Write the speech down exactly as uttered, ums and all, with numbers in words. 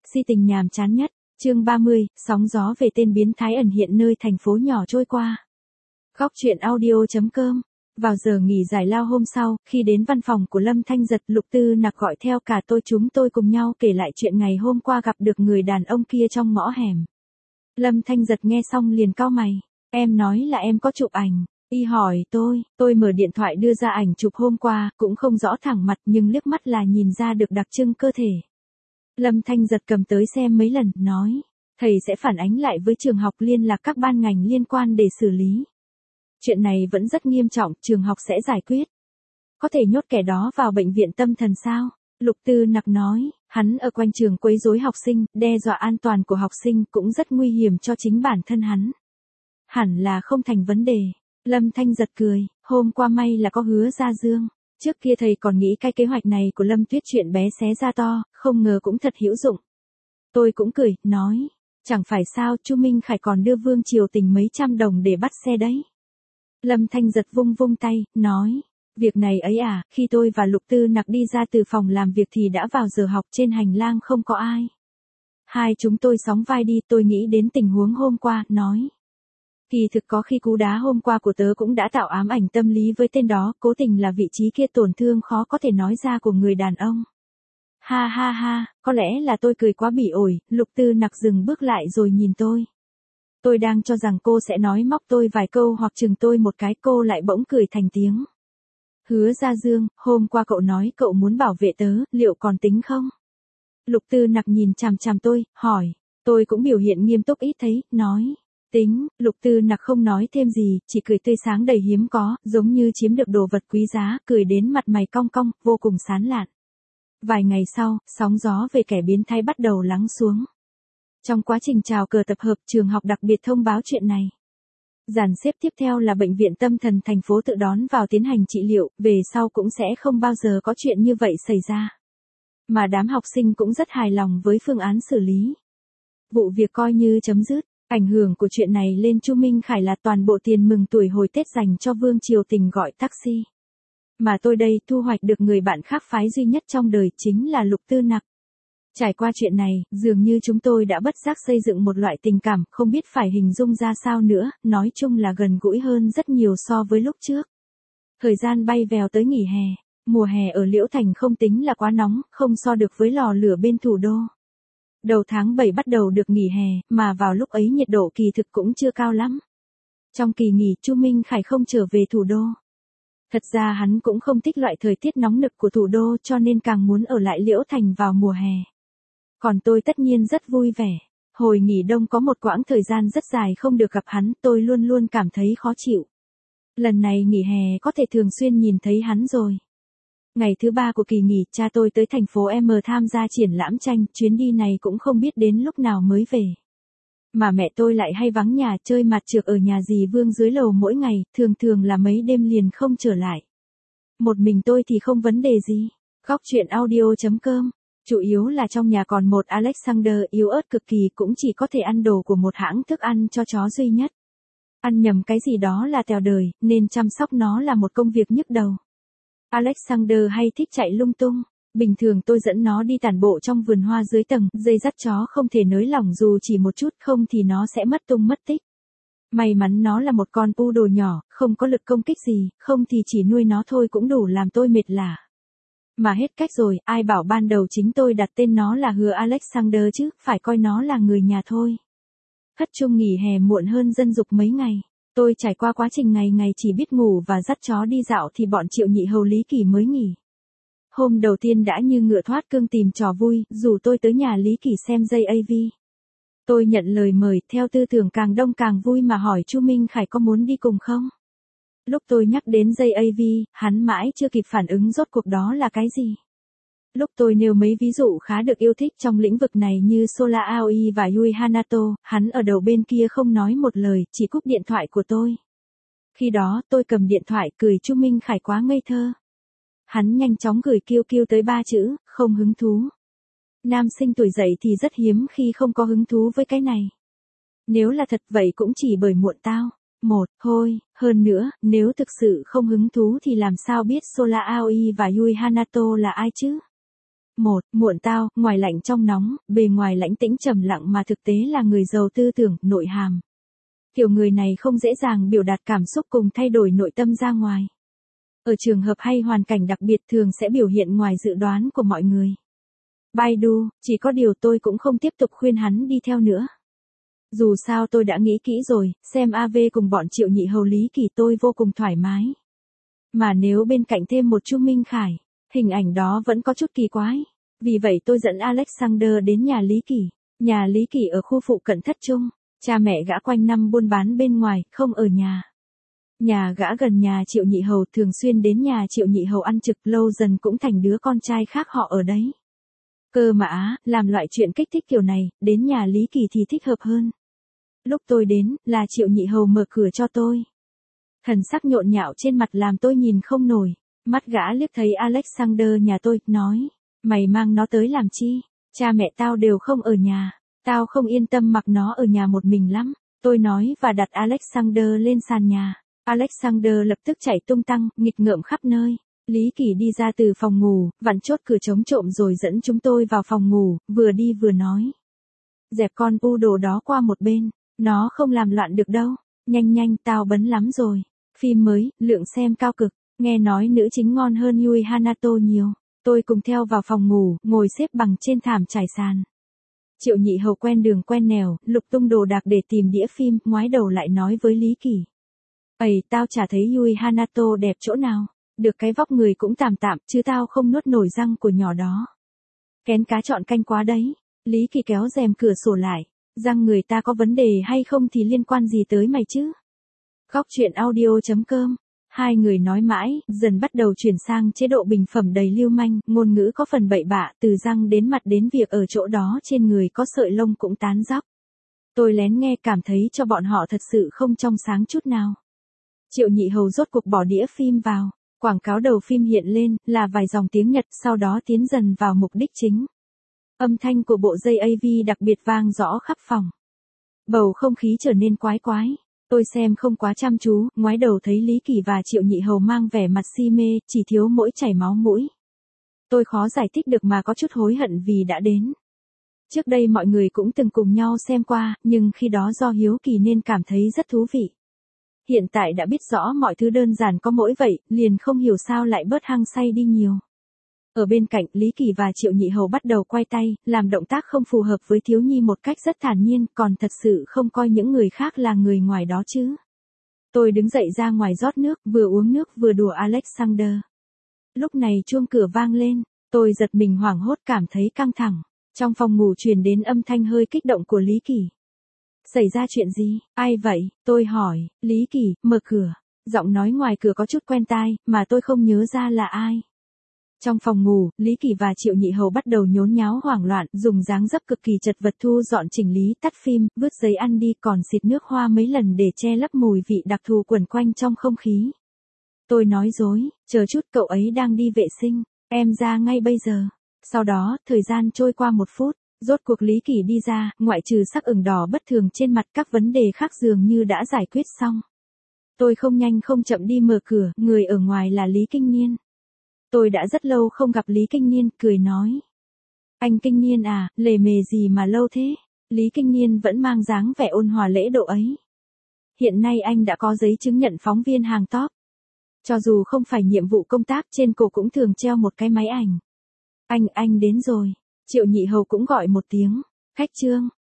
Si tình nhàm chán nhất, chương ba mươi, sóng gió về tên biến thái ẩn hiện nơi thành phố nhỏ trôi qua. Góc truyện audio.com. Vào giờ nghỉ giải lao hôm sau, khi đến văn phòng của Lâm Thanh Giật, Lục Tư Nặc gọi theo cả tôi chúng tôi cùng nhau kể lại chuyện ngày hôm qua gặp được người đàn ông kia trong ngõ hẻm. Lâm Thanh Giật nghe xong liền cau mày, em nói là em có chụp ảnh. Y hỏi tôi, tôi mở điện thoại đưa ra ảnh chụp hôm qua, cũng không rõ thẳng mặt nhưng liếc mắt là nhìn ra được đặc trưng cơ thể. Lâm Thanh Giật cầm tới xem mấy lần, nói, thầy sẽ phản ánh lại với trường học liên lạc các ban ngành liên quan để xử lý. Chuyện này vẫn rất nghiêm trọng, trường học sẽ giải quyết. Có thể nhốt kẻ đó vào bệnh viện tâm thần sao? Lục Tư Nặc nói, hắn ở quanh trường quấy rối học sinh, đe dọa an toàn của học sinh cũng rất nguy hiểm cho chính bản thân hắn. Hẳn là không thành vấn đề. Lâm Thanh Giật cười, hôm qua may là có Hứa Gia Dương. Trước kia thầy còn nghĩ cái kế hoạch này của Lâm Tuyết chuyện bé xé ra to, không ngờ cũng thật hữu dụng. Tôi cũng cười, nói, chẳng phải sao Chu Minh Khải còn đưa Vương Triều Tình mấy trăm đồng để bắt xe đấy. Lâm Thanh Giật vung vung tay, nói, việc này ấy à, khi tôi và Lục Tư Nặc đi ra từ phòng làm việc thì đã vào giờ học, trên hành lang không có ai. Hai chúng tôi sóng vai đi, tôi nghĩ đến tình huống hôm qua, nói. Kỳ thực có khi cú đá hôm qua của tớ cũng đã tạo ám ảnh tâm lý với tên đó, cố tình là vị trí kia tổn thương khó có thể nói ra của người đàn ông. Ha ha ha, có lẽ là tôi cười quá bỉ ổi, Lục Tư Nặc dừng bước lại rồi nhìn tôi. Tôi đang cho rằng cô sẽ nói móc tôi vài câu hoặc chừng tôi một cái, cô lại bỗng cười thành tiếng. Hứa Gia Dương, hôm qua cậu nói cậu muốn bảo vệ tớ, liệu còn tính không? Lục Tư Nặc nhìn chằm chằm tôi, hỏi, tôi cũng biểu hiện nghiêm túc ít thấy, nói. Tính, Lục Tư Nặc không nói thêm gì, chỉ cười tươi sáng đầy hiếm có, giống như chiếm được đồ vật quý giá, cười đến mặt mày cong cong, vô cùng sán lạn. Vài ngày sau, sóng gió về kẻ biến thái bắt đầu lắng xuống. Trong quá trình chào cờ tập hợp, trường học đặc biệt thông báo chuyện này. Dàn xếp tiếp theo là bệnh viện tâm thần thành phố tự đón vào tiến hành trị liệu, về sau cũng sẽ không bao giờ có chuyện như vậy xảy ra. Mà đám học sinh cũng rất hài lòng với phương án xử lý. Vụ việc coi như chấm dứt. Ảnh hưởng của chuyện này lên Chu Minh Khải là toàn bộ tiền mừng tuổi hồi Tết dành cho Vương Triều Tình gọi taxi. Mà tôi đây thu hoạch được người bạn khác phái duy nhất trong đời chính là Lục Tư Nặc. Trải qua chuyện này, dường như chúng tôi đã bất giác xây dựng một loại tình cảm, không biết phải hình dung ra sao nữa, nói chung là gần gũi hơn rất nhiều so với lúc trước. Thời gian bay vèo tới nghỉ hè, mùa hè ở Liễu Thành không tính là quá nóng, không so được với lò lửa bên thủ đô. Đầu tháng bảy bắt đầu được nghỉ hè, mà vào lúc ấy nhiệt độ kỳ thực cũng chưa cao lắm. Trong kỳ nghỉ, Chu Minh Khải không trở về thủ đô. Thật ra hắn cũng không thích loại thời tiết nóng nực của thủ đô cho nên càng muốn ở lại Liễu Thành vào mùa hè. Còn tôi tất nhiên rất vui vẻ. Hồi nghỉ đông có một quãng thời gian rất dài không được gặp hắn, tôi luôn luôn cảm thấy khó chịu. Lần này nghỉ hè có thể thường xuyên nhìn thấy hắn rồi. Ngày thứ ba của kỳ nghỉ, cha tôi tới thành phố M tham gia triển lãm tranh, chuyến đi này cũng không biết đến lúc nào mới về. Mà mẹ tôi lại hay vắng nhà chơi mặt trược ở nhà dì Vương dưới lầu mỗi ngày, thường thường là mấy đêm liền không trở lại. Một mình tôi thì không vấn đề gì. Góc truyện audio.com. Chủ yếu là trong nhà còn một Alexander yếu ớt cực kỳ, cũng chỉ có thể ăn đồ của một hãng thức ăn cho chó duy nhất. Ăn nhầm cái gì đó là tèo đời, nên chăm sóc nó là một công việc nhức đầu. Alexander hay thích chạy lung tung. Bình thường tôi dẫn nó đi tản bộ trong vườn hoa dưới tầng, dây dắt chó không thể nới lỏng dù chỉ một chút, không thì nó sẽ mất tung mất tích. May mắn nó là một con poodle nhỏ, không có lực công kích gì, không thì chỉ nuôi nó thôi cũng đủ làm tôi mệt lả. Mà hết cách rồi, ai bảo ban đầu chính tôi đặt tên nó là Hứa Alexander chứ, phải coi nó là người nhà thôi. Thất trung nghỉ hè muộn hơn dân dục mấy ngày. Tôi trải qua quá trình ngày ngày chỉ biết ngủ và dắt chó đi dạo thì bọn Triệu Nhị Hầu Lý Kỳ mới nghỉ. Hôm đầu tiên đã như ngựa thoát cương tìm trò vui, dù tôi tới nhà Lý Kỳ xem dây a vê. Tôi nhận lời mời, theo tư tưởng càng đông càng vui mà hỏi Chu Minh Khải có muốn đi cùng không? Lúc tôi nhắc đến dây a vê, hắn mãi chưa kịp phản ứng rốt cuộc đó là cái gì. Lúc tôi nêu mấy ví dụ khá được yêu thích trong lĩnh vực này như Sola Aoi và Yui Hanato, hắn ở đầu bên kia không nói một lời, chỉ cúp điện thoại của tôi. Khi đó tôi cầm điện thoại cười Chu Minh Khải quá ngây thơ. Hắn nhanh chóng gửi kêu kêu tới ba chữ, không hứng thú. Nam sinh tuổi dậy thì rất hiếm khi không có hứng thú với cái này. Nếu là thật vậy cũng chỉ bởi muộn tao. Một, thôi, hơn nữa, nếu thực sự không hứng thú thì làm sao biết Sola Aoi và Yui Hanato là ai chứ? Một, muộn tao, ngoài lạnh trong nóng, bề ngoài lãnh tĩnh trầm lặng mà thực tế là người giàu tư tưởng, nội hàm. Kiểu người này không dễ dàng biểu đạt cảm xúc cùng thay đổi nội tâm ra ngoài. Ở trường hợp hay hoàn cảnh đặc biệt thường sẽ biểu hiện ngoài dự đoán của mọi người. Baidu, chỉ có điều tôi cũng không tiếp tục khuyên hắn đi theo nữa. Dù sao tôi đã nghĩ kỹ rồi, xem a vê cùng bọn Triệu Nhị Hầu Lý Kỳ tôi vô cùng thoải mái. Mà nếu bên cạnh thêm một Chu Minh Khải, hình ảnh đó vẫn có chút kỳ quái. Vì vậy tôi dẫn Alexander đến nhà Lý Kỳ. Nhà Lý Kỳ ở khu phụ cận Thất Trung. Cha mẹ gã quanh năm buôn bán bên ngoài, không ở nhà. Nhà gã gần nhà Triệu Nhị Hầu, thường xuyên đến nhà Triệu Nhị Hầu ăn trực, lâu dần cũng thành đứa con trai khác họ ở đấy. Cơ mà á, làm loại chuyện kích thích kiểu này, đến nhà Lý Kỳ thì thích hợp hơn. Lúc tôi đến, là Triệu Nhị Hầu mở cửa cho tôi. Thần sắc nhộn nhạo trên mặt làm tôi nhìn không nổi. Mắt gã liếc thấy Alexander nhà tôi, nói, mày mang nó tới làm chi? Cha mẹ tao đều không ở nhà. Tao không yên tâm mặc nó ở nhà một mình lắm. Tôi nói và đặt Alexander lên sàn nhà. Alexander lập tức chạy tung tăng, nghịch ngợm khắp nơi. Lý Kỳ đi ra từ phòng ngủ, vặn chốt cửa chống trộm rồi dẫn chúng tôi vào phòng ngủ, vừa đi vừa nói. Dẹp con u đồ đó qua một bên, nó không làm loạn được đâu. Nhanh nhanh, tao bấn lắm rồi. Phim mới, lượng xem cao cực, nghe nói nữ chính ngon hơn Yui Hanato nhiều. Tôi cùng theo vào phòng ngủ, ngồi xếp bằng trên thảm trải sàn. Triệu Nhị Hầu quen đường quen nẻo, lục tung đồ đạc để tìm đĩa phim, ngoái đầu lại nói với Lý Kỳ. Ây, tao chả thấy Yui Hanato đẹp chỗ nào. Được cái vóc người cũng tạm tạm, chứ tao không nuốt nổi răng của nhỏ đó. Kén cá chọn canh quá đấy. Lý Kỳ kéo rèm cửa sổ lại. Răng người ta có vấn đề hay không thì liên quan gì tới mày chứ? Góc truyện audio chấm com. Hai người nói mãi, dần bắt đầu chuyển sang chế độ bình phẩm đầy lưu manh, ngôn ngữ có phần bậy bạ, từ răng đến mặt đến việc ở chỗ đó trên người có sợi lông cũng tán dóc. Tôi lén nghe cảm thấy cho bọn họ thật sự không trong sáng chút nào. Triệu Nhị Hầu rốt cuộc bỏ đĩa phim vào. Quảng cáo đầu phim hiện lên, là vài dòng tiếng Nhật, sau đó tiến dần vào mục đích chính. Âm thanh của bộ dây a vê đặc biệt vang rõ khắp phòng. Bầu không khí trở nên quái quái. Tôi xem không quá chăm chú, ngoái đầu thấy Lý Kỳ và Triệu Nhị Hầu mang vẻ mặt si mê, chỉ thiếu mỗi chảy máu mũi. Tôi khó giải thích được mà có chút hối hận vì đã đến. Trước đây mọi người cũng từng cùng nhau xem qua, nhưng khi đó do hiếu kỳ nên cảm thấy rất thú vị. Hiện tại đã biết rõ mọi thứ đơn giản có mỗi vậy, liền không hiểu sao lại bớt hăng say đi nhiều. Ở bên cạnh, Lý Kỳ và Triệu Nhị Hầu bắt đầu quay tay, làm động tác không phù hợp với thiếu nhi một cách rất thản nhiên, còn thật sự không coi những người khác là người ngoài đó chứ. Tôi đứng dậy ra ngoài rót nước, vừa uống nước vừa đùa Alexander. Lúc này chuông cửa vang lên, tôi giật mình hoảng hốt cảm thấy căng thẳng. Trong phòng ngủ truyền đến âm thanh hơi kích động của Lý Kỳ. Xảy ra chuyện gì? Ai vậy? Tôi hỏi. Lý Kỳ, mở cửa. Giọng nói ngoài cửa có chút quen tai, mà tôi không nhớ ra là ai. Trong phòng ngủ, Lý Kỳ và Triệu Nhị Hầu bắt đầu nhốn nháo hoảng loạn, dùng dáng dấp cực kỳ chật vật thu dọn chỉnh lý, tắt phim, vứt giấy ăn đi, còn xịt nước hoa mấy lần để che lấp mùi vị đặc thù quẩn quanh trong không khí. Tôi nói dối, chờ chút, cậu ấy đang đi vệ sinh, em ra ngay bây giờ. Sau đó, thời gian trôi qua một phút, rốt cuộc Lý Kỳ đi ra, ngoại trừ sắc ửng đỏ bất thường trên mặt, các vấn đề khác dường như đã giải quyết xong. Tôi không nhanh không chậm đi mở cửa, người ở ngoài là Lý Kinh Niên. Tôi đã rất lâu không gặp Lý Kinh Niên, cười nói. Anh Kinh Niên à, lề mề gì mà lâu thế? Lý Kinh Niên vẫn mang dáng vẻ ôn hòa lễ độ ấy. Hiện nay anh đã có giấy chứng nhận phóng viên hàng top. Cho dù không phải nhiệm vụ công tác, trên cổ cũng thường treo một cái máy ảnh. Anh, anh đến rồi. Triệu Nhị Hầu cũng gọi một tiếng. Khách Trương,